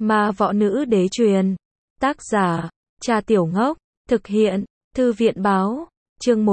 Ma võ nữ đế truyền. Tác giả, Cha Tiểu Ngốc. Thực hiện, Thư viện báo. Chương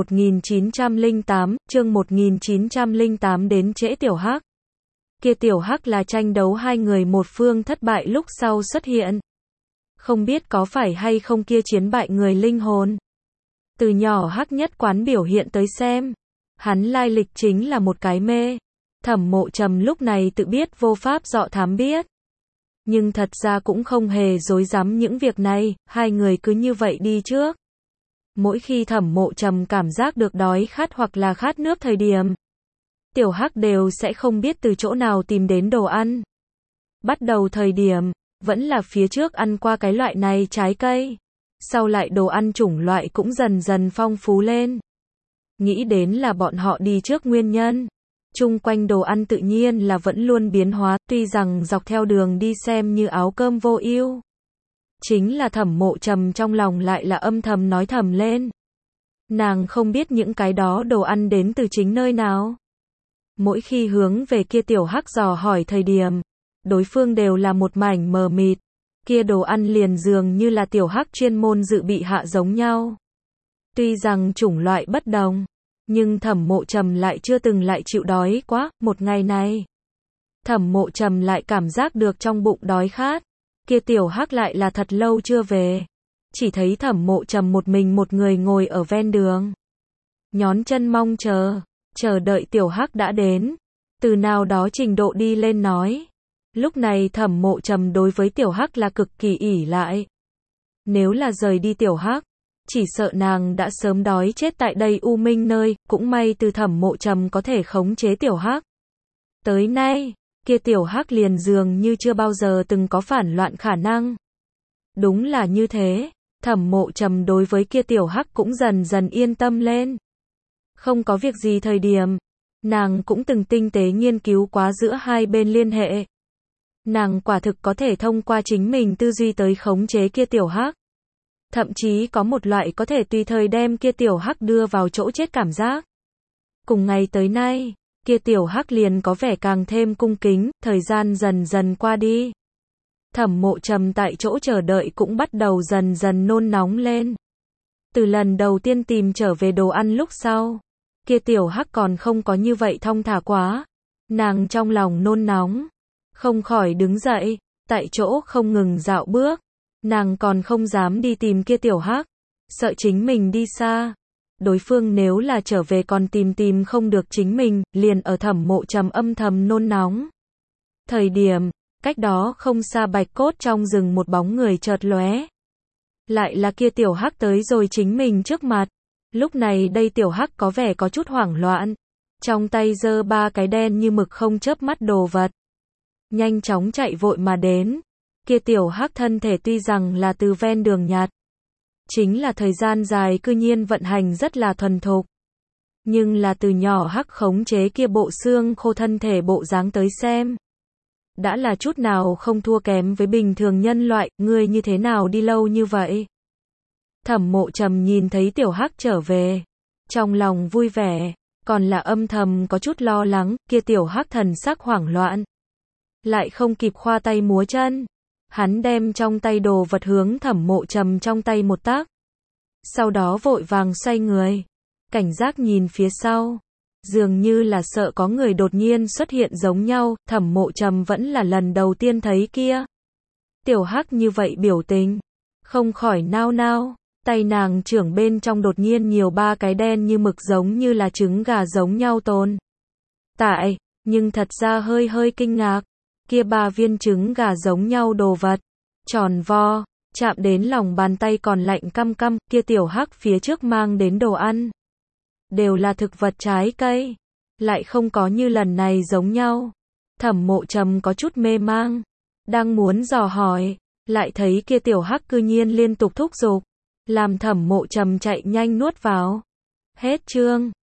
1908 đến trễ Tiểu Hắc. Kia Tiểu Hắc là tranh đấu hai người một phương thất bại lúc sau xuất hiện. Không biết có phải hay không kia chiến bại người linh hồn. Từ nhỏ Hắc nhất quán biểu hiện tới xem. Hắn lai lịch chính là một cái mê. Thẩm Mộ Trầm lúc này tự biết vô pháp dọ thám biết. Nhưng thật ra cũng không hề dối dám những việc này, hai người cứ như vậy đi trước. Mỗi khi Thẩm Mộ Trầm cảm giác được đói khát hoặc là khát nước thời điểm, Tiểu Hắc đều sẽ không biết từ chỗ nào tìm đến đồ ăn. Bắt đầu thời điểm, vẫn là phía trước ăn qua cái loại này trái cây. Sau lại đồ ăn chủng loại cũng dần dần phong phú lên. Nghĩ đến là bọn họ đi trước nguyên nhân. Chung quanh đồ ăn tự nhiên là vẫn luôn biến hóa, tuy rằng dọc theo đường đi xem như áo cơm vô ưu. Chính là Thẩm Mộ Trầm trong lòng lại là âm thầm nói thầm lên. Nàng không biết những cái đó đồ ăn đến từ chính nơi nào. Mỗi khi hướng về kia Tiểu Hắc dò hỏi thời điểm, đối phương đều là một mảnh mờ mịt. Kia đồ ăn liền dường như là Tiểu Hắc chuyên môn dự bị hạ giống nhau. Tuy rằng chủng loại bất đồng, nhưng Thẩm Mộ Trầm lại chưa từng lại chịu đói quá. Một ngày này, Thẩm Mộ Trầm lại cảm giác được trong bụng đói khát. Kia Tiểu Hắc lại là thật lâu chưa về. Chỉ thấy Thẩm Mộ Trầm một mình một người ngồi ở ven đường. Nhón chân mong chờ đợi Tiểu Hắc đã đến. Từ nào đó trình độ đi lên nói. Lúc này Thẩm Mộ Trầm đối với Tiểu Hắc là cực kỳ ỷ lại. Nếu là rời đi Tiểu Hắc, chỉ sợ nàng đã sớm đói chết tại đây u minh nơi. Cũng may từ Thẩm Mộ Trầm có thể khống chế Tiểu Hắc. Tới nay, kia Tiểu Hắc liền dường như chưa bao giờ từng có phản loạn khả năng. Đúng là như thế, Thẩm Mộ Trầm đối với kia Tiểu Hắc cũng dần dần yên tâm lên. Không có việc gì thời điểm, nàng cũng từng tinh tế nghiên cứu quá giữa hai bên liên hệ. Nàng quả thực có thể thông qua chính mình tư duy tới khống chế kia Tiểu Hắc. Thậm chí có một loại có thể tùy thời đem kia Tiểu Hắc đưa vào chỗ chết cảm giác. Cùng ngày tới nay, kia Tiểu Hắc liền có vẻ càng thêm cung kính, thời gian dần dần qua đi. Thẩm Mộ Trầm tại chỗ chờ đợi cũng bắt đầu dần dần nôn nóng lên. Từ lần đầu tiên tìm trở về đồ ăn lúc sau, kia Tiểu Hắc còn không có như vậy thong thả quá. Nàng trong lòng nôn nóng, không khỏi đứng dậy, tại chỗ không ngừng dạo bước. Nàng còn không dám đi tìm kia Tiểu Hắc, sợ chính mình đi xa. Đối phương nếu là trở về còn tìm không được chính mình, liền ở Thẩm Mộ Trầm âm thầm nôn nóng. Thời điểm, cách đó không xa bạch cốt trong rừng một bóng người chợt lóe. Lại là kia Tiểu Hắc tới rồi chính mình trước mặt. Lúc này đây Tiểu Hắc có vẻ có chút hoảng loạn. Trong tay giơ ba cái đen như mực không chớp mắt đồ vật. Nhanh chóng chạy vội mà đến. Kia Tiểu Hắc thân thể tuy rằng là từ ven đường nhặt. Chính là thời gian dài cư nhiên vận hành rất là thuần thục. Nhưng là từ nhỏ Hắc khống chế kia bộ xương khô thân thể bộ dáng tới xem. Đã là chút nào không thua kém với bình thường nhân loại, ngươi như thế nào đi lâu như vậy? Thẩm Mộ Trầm nhìn thấy Tiểu Hắc trở về. Trong lòng vui vẻ, còn là âm thầm có chút lo lắng, kia Tiểu Hắc thần sắc hoảng loạn. Lại không kịp khoa tay múa chân. Hắn đem trong tay đồ vật hướng Thẩm Mộ Trầm trong tay một tác. Sau đó vội vàng xoay người. Cảnh giác nhìn phía sau. Dường như là sợ có người đột nhiên xuất hiện giống nhau. Thẩm Mộ Trầm vẫn là lần đầu tiên thấy kia Tiểu Hắc như vậy biểu tình. Không khỏi nao nao. Tay nàng trưởng bên trong đột nhiên nhiều ba cái đen như mực giống như là trứng gà giống nhau tồn tại. Nhưng thật ra hơi kinh ngạc. Kia ba viên trứng gà giống nhau đồ vật, tròn vo, chạm đến lòng bàn tay còn lạnh căm căm. Kia Tiểu Hắc phía trước mang đến đồ ăn, đều là thực vật trái cây, lại không có như lần này giống nhau. Thẩm Mộ Trầm có chút mê mang, đang muốn dò hỏi, lại thấy kia Tiểu Hắc cư nhiên liên tục thúc giục, làm Thẩm Mộ Trầm chạy nhanh nuốt vào. Hết chương.